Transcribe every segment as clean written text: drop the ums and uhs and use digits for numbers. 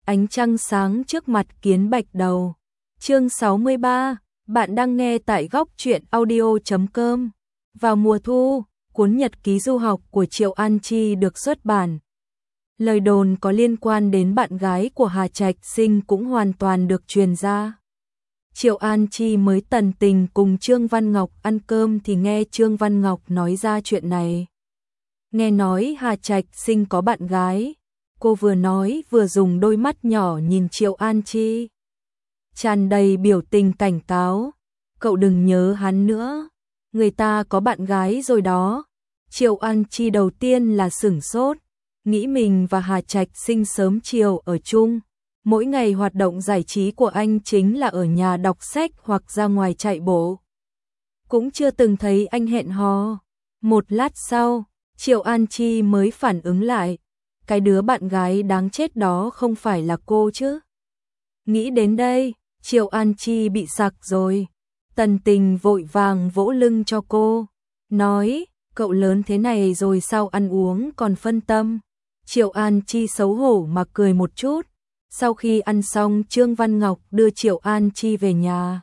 ánh trăng sáng trước mặt kiến bạch đầu. Chương 63, bạn đang nghe tại góc truyện audio.com. Vào mùa thu, cuốn nhật ký du học của Triệu An Chi được xuất bản. Lời đồn có liên quan đến bạn gái của Hà Trạch Sinh cũng hoàn toàn được truyền ra. Triệu An Chi mới tần tình cùng Trương Văn Ngọc ăn cơm thì nghe Trương Văn Ngọc nói ra chuyện này. Nghe nói Hà Trạch Sinh có bạn gái, cô vừa nói vừa dùng đôi mắt nhỏ nhìn Triệu An Chi, tràn đầy biểu tình cảnh cáo. Cậu đừng nhớ hắn nữa, người ta có bạn gái rồi đó. Triệu An Chi đầu tiên là sửng sốt, nghĩ mình và Hà Trạch Sinh sớm chiều ở chung. Mỗi ngày hoạt động giải trí của anh chính là ở nhà đọc sách hoặc ra ngoài chạy bộ. Cũng chưa từng thấy anh hẹn hò. Một lát sau, Triệu An Chi mới phản ứng lại. Cái đứa bạn gái đáng chết đó không phải là cô chứ. Nghĩ đến đây, Triệu An Chi bị sặc rồi. Tần Tình vội vàng vỗ lưng cho cô, nói, cậu lớn thế này rồi sao ăn uống còn phân tâm. Triệu An Chi xấu hổ mà cười một chút. Sau khi ăn xong, Trương Văn Ngọc đưa Triệu An Chi về nhà.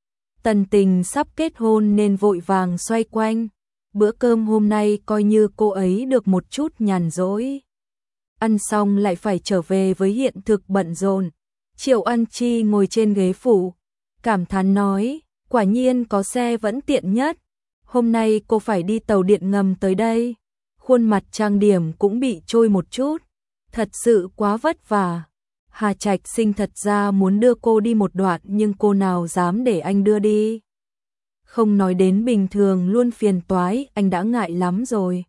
Tần Tình sắp kết hôn nên vội vàng xoay quanh. Bữa cơm hôm nay coi như cô ấy được một chút nhàn rỗi. Ăn xong lại phải trở về với hiện thực bận rộn. Triệu An Chi ngồi trên ghế phụ, cảm thán nói, quả nhiên có xe vẫn tiện nhất. Hôm nay cô phải đi tàu điện ngầm tới đây. Khuôn mặt trang điểm cũng bị trôi một chút. Thật sự quá vất vả. Hà Trạch Sinh thật ra muốn đưa cô đi một đoạn nhưng cô nào dám để anh đưa đi. Không nói đến bình thường luôn phiền toái, anh đã ngại lắm rồi.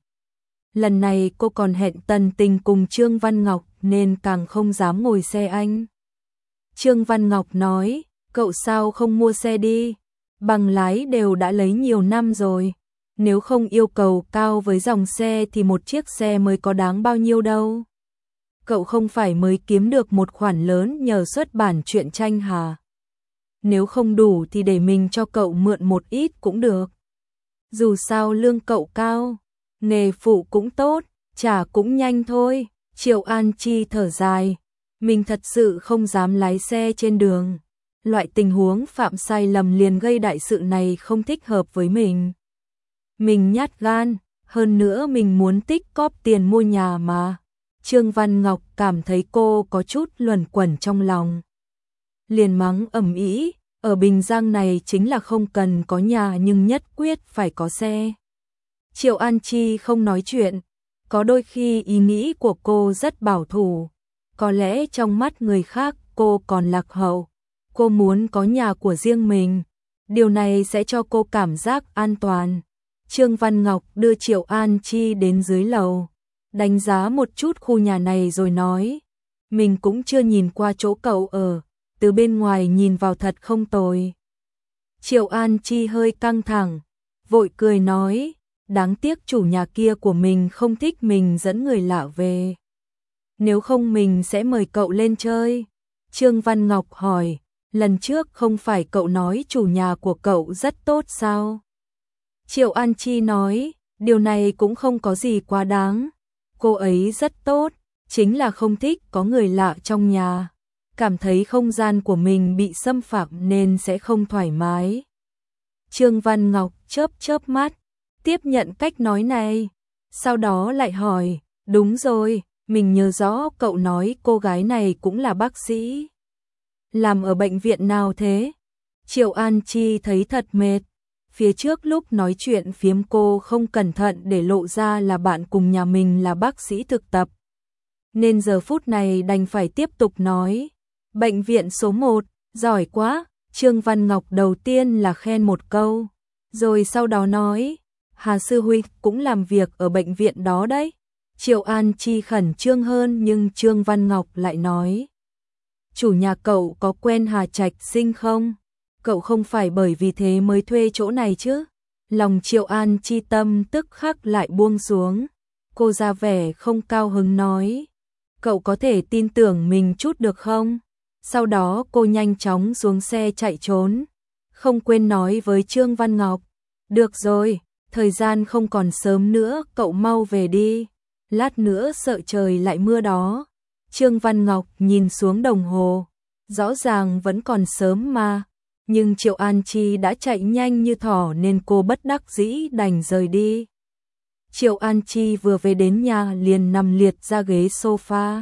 Lần này cô còn hẹn Tần Tình cùng Trương Văn Ngọc nên càng không dám ngồi xe anh. Trương Văn Ngọc nói, cậu sao không mua xe đi, bằng lái đều đã lấy nhiều năm rồi. Nếu không yêu cầu cao với dòng xe thì một chiếc xe mới có đáng bao nhiêu đâu. Cậu không phải mới kiếm được một khoản lớn nhờ xuất bản truyện tranh hả? Nếu không đủ thì để mình cho cậu mượn một ít cũng được. Dù sao lương cậu cao, nghề phụ cũng tốt, trả cũng nhanh thôi. Triệu An Chi thở dài, mình thật sự không dám lái xe trên đường. Loại tình huống phạm sai lầm liền gây đại sự này không thích hợp với mình. Mình nhát gan, hơn nữa mình muốn tích cóp tiền mua nhà mà. Trương Văn Ngọc cảm thấy cô có chút luẩn quẩn trong lòng. Liền mắng ầm ĩ, ở Bình Giang này chính là không cần có nhà nhưng nhất quyết phải có xe. Triệu An Chi không nói chuyện, có đôi khi ý nghĩ của cô rất bảo thủ. Có lẽ trong mắt người khác cô còn lạc hậu. Cô muốn có nhà của riêng mình, điều này sẽ cho cô cảm giác an toàn. Trương Văn Ngọc đưa Triệu An Chi đến dưới lầu, đánh giá một chút khu nhà này rồi nói, mình cũng chưa nhìn qua chỗ cậu ở, từ bên ngoài nhìn vào thật không tồi. Triệu An Chi hơi căng thẳng, vội cười nói, đáng tiếc chủ nhà kia của mình không thích mình dẫn người lạ về. Nếu không mình sẽ mời cậu lên chơi. Trương Văn Ngọc hỏi, lần trước không phải cậu nói chủ nhà của cậu rất tốt sao? Triệu An Chi nói, điều này cũng không có gì quá đáng. Cô ấy rất tốt, chính là không thích có người lạ trong nhà. Cảm thấy không gian của mình bị xâm phạm nên sẽ không thoải mái. Trương Văn Ngọc chớp chớp mắt, tiếp nhận cách nói này. Sau đó lại hỏi, đúng rồi, mình nhớ rõ cậu nói cô gái này cũng là bác sĩ. Làm ở bệnh viện nào thế? Triệu An Chi thấy thật mệt. Phía trước lúc nói chuyện phiếm cô không cẩn thận để lộ ra là bạn cùng nhà mình là bác sĩ thực tập. Nên giờ phút này đành phải tiếp tục nói. Bệnh viện số 1, giỏi quá. Trương Văn Ngọc đầu tiên là khen một câu. Rồi sau đó nói, Hà Sư Huynh cũng làm việc ở bệnh viện đó đấy. Triệu An Chi khẩn trương hơn nhưng Trương Văn Ngọc lại nói. Chủ nhà cậu có quen Hà Trạch Sinh không? Cậu không phải bởi vì thế mới thuê chỗ này chứ? Lòng Triệu An Chi tâm tức khắc lại buông xuống. Cô ra vẻ không cao hứng nói. Cậu có thể tin tưởng mình chút được không? Sau đó cô nhanh chóng xuống xe chạy trốn. Không quên nói với Trương Văn Ngọc. Được rồi, thời gian không còn sớm nữa, cậu mau về đi. Lát nữa sợ trời lại mưa đó. Trương Văn Ngọc nhìn xuống đồng hồ, rõ ràng vẫn còn sớm mà, nhưng Triệu An Chi đã chạy nhanh như thỏ nên cô bất đắc dĩ đành rời đi. Triệu An Chi vừa về đến nhà liền nằm liệt ra ghế sofa.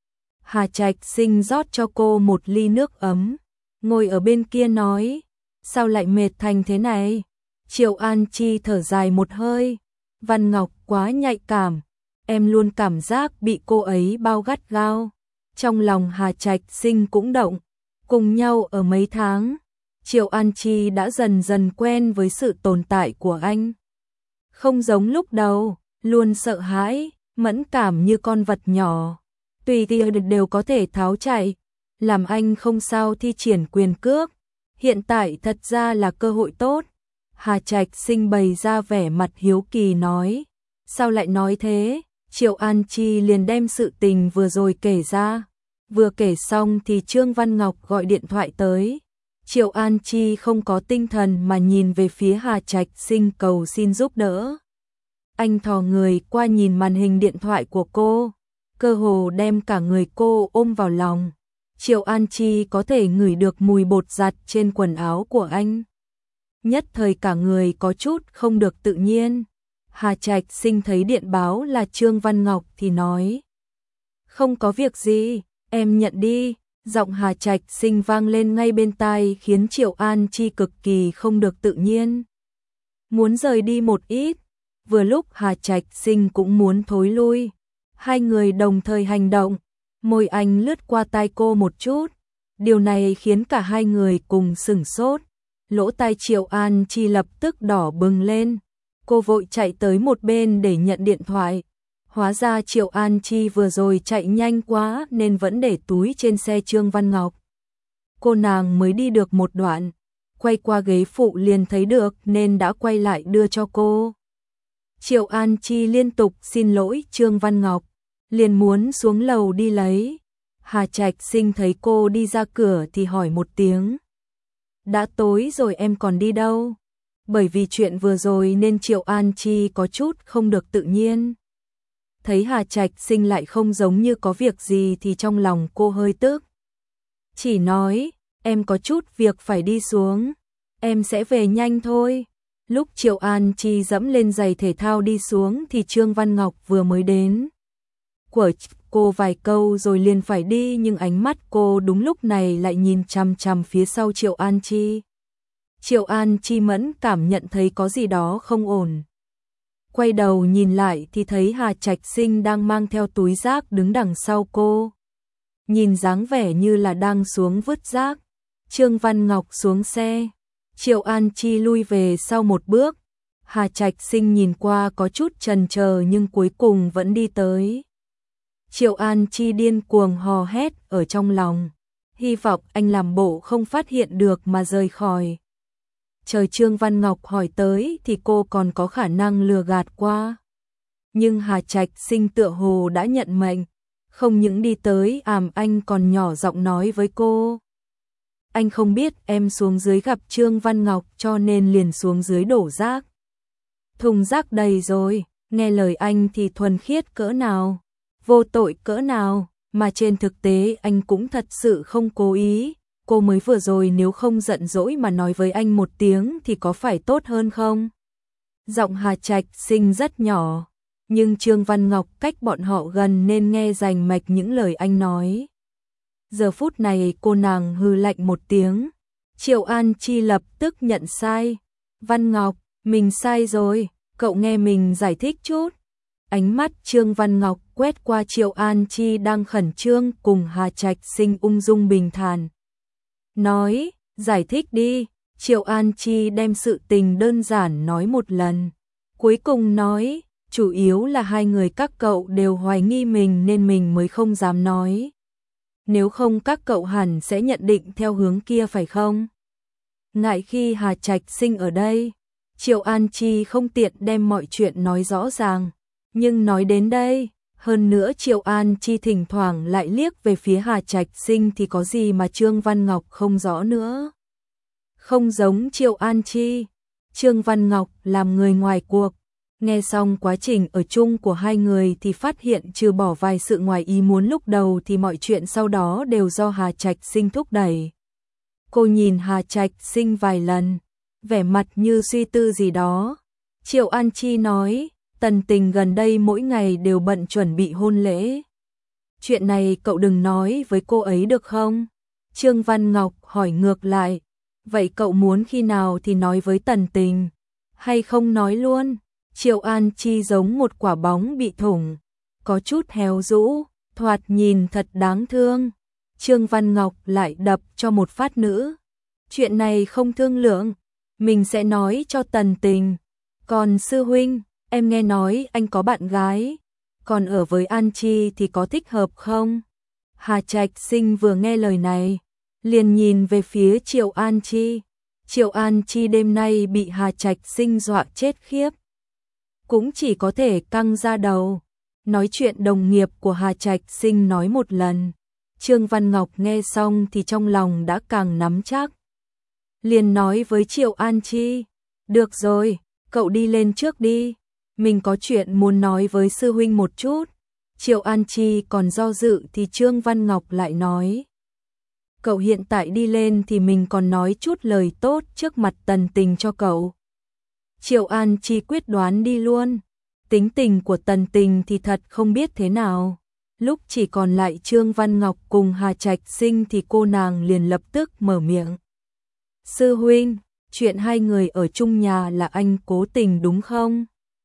Hà Trạch Sinh rót cho cô một ly nước ấm, ngồi ở bên kia nói, sao lại mệt thành thế này? Triệu An Chi thở dài một hơi, Văn Ngọc quá nhạy cảm, em luôn cảm giác bị cô ấy bao gắt gao. Trong lòng Hà Trạch Sinh cũng động, cùng nhau ở mấy tháng, Triệu An Chi đã dần dần quen với sự tồn tại của anh. Không giống lúc đầu, luôn sợ hãi, mẫn cảm như con vật nhỏ, tùy tiện đều có thể tháo chạy, làm anh không sao thi triển quyền cước. Hiện tại thật ra là cơ hội tốt. Hà Trạch Sinh bày ra vẻ mặt hiếu kỳ nói, sao lại nói thế? Triệu An Chi liền đem sự tình vừa rồi kể ra. Vừa kể xong thì Trương Văn Ngọc gọi điện thoại tới. Triệu An Chi không có tinh thần mà nhìn về phía Hà Trạch Sinh cầu xin giúp đỡ. Anh thò người qua nhìn màn hình điện thoại của cô, cơ hồ đem cả người cô ôm vào lòng. Triệu An Chi có thể ngửi được mùi bột giặt trên quần áo của anh. Nhất thời cả người có chút không được tự nhiên. Hà Trạch Sinh thấy điện báo là Trương Văn Ngọc thì nói, không có việc gì, em nhận đi. Giọng Hà Trạch Sinh vang lên ngay bên tai khiến Triệu An Chi cực kỳ không được tự nhiên. Muốn rời đi một ít, vừa lúc Hà Trạch Sinh cũng muốn thối lui. Hai người đồng thời hành động, môi anh lướt qua tai cô một chút. Điều này khiến cả hai người cùng sửng sốt. Lỗ tai Triệu An Chi lập tức đỏ bừng lên. Cô vội chạy tới một bên để nhận điện thoại. Hóa ra Triệu An Chi vừa rồi chạy nhanh quá nên vẫn để túi trên xe Trương Văn Ngọc. Cô nàng mới đi được một đoạn, quay qua ghế phụ liền thấy được nên đã quay lại đưa cho cô. Triệu An Chi liên tục xin lỗi Trương Văn Ngọc, liền muốn xuống lầu đi lấy. Hà Trạch Sinh thấy cô đi ra cửa thì hỏi một tiếng, đã tối rồi em còn đi đâu? Bởi vì chuyện vừa rồi nên Triệu An Chi có chút không được tự nhiên. Thấy Hà Trạch Sinh lại không giống như có việc gì thì trong lòng cô hơi tức. Chỉ nói, em có chút việc phải đi xuống, em sẽ về nhanh thôi. Lúc Triệu An Chi dẫm lên giày thể thao đi xuống thì Trương Văn Ngọc vừa mới đến. Của cô vài câu rồi liền phải đi nhưng ánh mắt cô đúng lúc này lại nhìn chằm chằm phía sau Triệu An Chi. Triệu An Chi mẫn cảm nhận thấy có gì đó không ổn. Quay đầu nhìn lại thì thấy Hà Trạch Sinh đang mang theo túi rác đứng đằng sau cô. Nhìn dáng vẻ như là đang xuống vứt rác. Trương Văn Ngọc xuống xe. Triệu An Chi lui về sau một bước. Hà Trạch Sinh nhìn qua có chút chần chờ nhưng cuối cùng vẫn đi tới. Triệu An Chi điên cuồng hò hét ở trong lòng. Hy vọng anh làm bộ không phát hiện được mà rời khỏi. Chờ Trương Văn Ngọc hỏi tới thì cô còn có khả năng lừa gạt qua. Nhưng Hà Trạch Sinh tựa hồ đã nhận mệnh. Không những đi tới anh còn nhỏ giọng nói với cô. Anh không biết em xuống dưới gặp Trương Văn Ngọc cho nên liền xuống dưới đổ rác. Thùng rác đầy rồi, nghe lời anh thì thuần khiết cỡ nào, vô tội cỡ nào, mà trên thực tế anh cũng thật sự không cố ý. Cô mới vừa rồi nếu không giận dỗi mà nói với anh một tiếng thì có phải tốt hơn không? Giọng Hà Trạch Sinh rất nhỏ, nhưng Trương Văn Ngọc cách bọn họ gần nên nghe rành mạch những lời anh nói. Giờ phút này cô nàng hừ lạnh một tiếng. Triệu An Chi lập tức nhận sai. Văn Ngọc, mình sai rồi, cậu nghe mình giải thích chút. Ánh mắt Trương Văn Ngọc quét qua Triệu An Chi đang khẩn trương cùng Hà Trạch Sinh ung dung bình thản. Nói, giải thích đi. Triệu An Chi đem sự tình đơn giản nói một lần. Cuối cùng nói, chủ yếu là hai người các cậu đều hoài nghi mình nên mình mới không dám nói. Nếu không các cậu hẳn sẽ nhận định theo hướng kia phải không? Ngại khi Hà Trạch Sinh ở đây, Triệu An Chi không tiện đem mọi chuyện nói rõ ràng. Nhưng nói đến đây, hơn nữa Triệu An Chi thỉnh thoảng lại liếc về phía Hà Trạch Sinh thì có gì mà Trương Văn Ngọc không rõ nữa. Không giống Triệu An Chi, Trương Văn Ngọc làm người ngoài cuộc, Nghe xong quá trình ở chung của hai người thì phát hiện trừ bỏ vài sự ngoài ý muốn lúc đầu thì mọi chuyện sau đó đều do Hà Trạch Sinh thúc đẩy. Cô nhìn Hà Trạch Sinh vài lần, vẻ mặt như suy tư gì đó. Triệu An Chi nói, Tần Tình gần đây mỗi ngày đều bận chuẩn bị hôn lễ. Chuyện này cậu đừng nói với cô ấy được không? Trương Văn Ngọc hỏi ngược lại, vậy cậu muốn khi nào thì nói với Tần Tình, hay không nói luôn? Triệu An Chi giống một quả bóng bị thủng, có chút héo rũ, thoạt nhìn thật đáng thương. Trương Văn Ngọc lại đập cho một phát nữa. Chuyện này không thương lượng, mình sẽ nói cho Tần Tình. Còn sư huynh, em nghe nói anh có bạn gái, còn ở với An Chi thì có thích hợp không? Hà Trạch Sinh vừa nghe lời này, liền nhìn về phía Triệu An Chi. Triệu An Chi đêm nay bị Hà Trạch Sinh dọa chết khiếp, cũng chỉ có thể căng ra đầu, nói chuyện đồng nghiệp của Hà Trạch Sinh nói một lần. Trương Văn Ngọc nghe xong thì trong lòng đã càng nắm chắc. Liền nói với Triệu An Chi, được rồi, cậu đi lên trước đi, mình có chuyện muốn nói với sư huynh một chút. Triệu An Chi còn do dự thì Trương Văn Ngọc lại nói, cậu hiện tại đi lên thì mình còn nói chút lời tốt trước mặt Tần Tình cho cậu. Triệu An Chi quyết đoán đi luôn, tính tình của Tần Tình thì thật không biết thế nào. Lúc chỉ còn lại Trương Văn Ngọc cùng Hà Trạch Sinh thì cô nàng liền lập tức mở miệng. Sư huynh, chuyện hai người ở chung nhà là anh cố tình đúng không?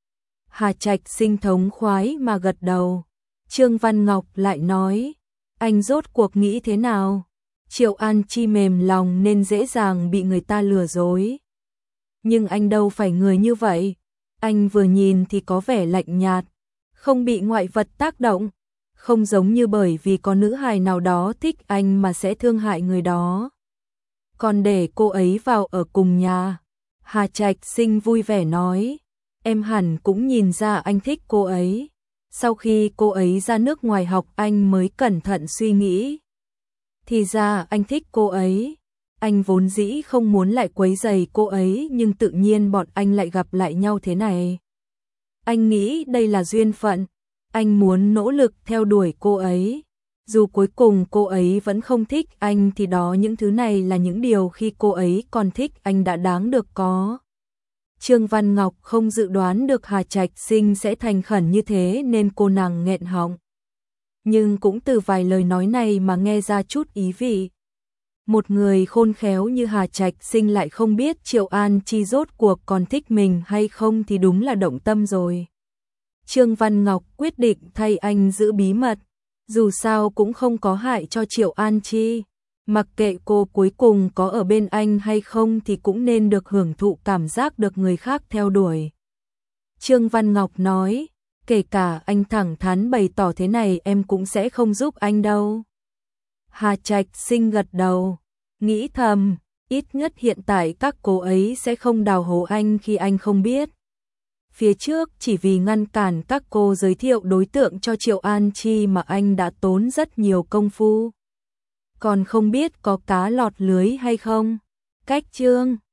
Hà Trạch Sinh thống khoái mà gật đầu. Trương Văn Ngọc lại nói, anh rốt cuộc nghĩ thế nào? Triệu An Chi mềm lòng nên dễ dàng bị người ta lừa dối. Nhưng anh đâu phải người như vậy. Anh vừa nhìn thì có vẻ lạnh nhạt, không bị ngoại vật tác động, không giống như bởi vì có nữ hài nào đó thích anh mà sẽ thương hại người đó. Còn để cô ấy vào ở cùng nhà. Hà Trạch Sinh vui vẻ nói, em hẳn cũng nhìn ra anh thích cô ấy. Sau khi cô ấy ra nước ngoài học anh mới cẩn thận suy nghĩ. Thì ra anh thích cô ấy. Anh vốn dĩ không muốn lại quấy rầy cô ấy nhưng tự nhiên bọn anh lại gặp lại nhau thế này. Anh nghĩ đây là duyên phận. Anh muốn nỗ lực theo đuổi cô ấy. Dù cuối cùng cô ấy vẫn không thích anh thì đó những thứ này là những điều khi cô ấy còn thích anh đã đáng được có. Trương Văn Ngọc không dự đoán được Hà Trạch Sinh sẽ thành khẩn như thế nên cô nàng nghẹn họng. Nhưng cũng từ vài lời nói này mà nghe ra chút ý vị. Một người khôn khéo như Hà Trạch Sinh lại không biết Triệu An Chi rốt cuộc còn thích mình hay không thì đúng là động tâm rồi. Trương Văn Ngọc quyết định thay anh giữ bí mật, dù sao cũng không có hại cho Triệu An Chi. Mặc kệ cô cuối cùng có ở bên anh hay không thì cũng nên được hưởng thụ cảm giác được người khác theo đuổi. Trương Văn Ngọc nói, kể cả anh thẳng thắn bày tỏ thế này em cũng sẽ không giúp anh đâu. Hà Trạch Sinh gật đầu, nghĩ thầm, ít nhất hiện tại các cô ấy sẽ không đào hố anh khi anh không biết. Phía trước chỉ vì ngăn cản các cô giới thiệu đối tượng cho Triệu An Chi mà anh đã tốn rất nhiều công phu. Còn không biết có cá lọt lưới hay không. Cách chương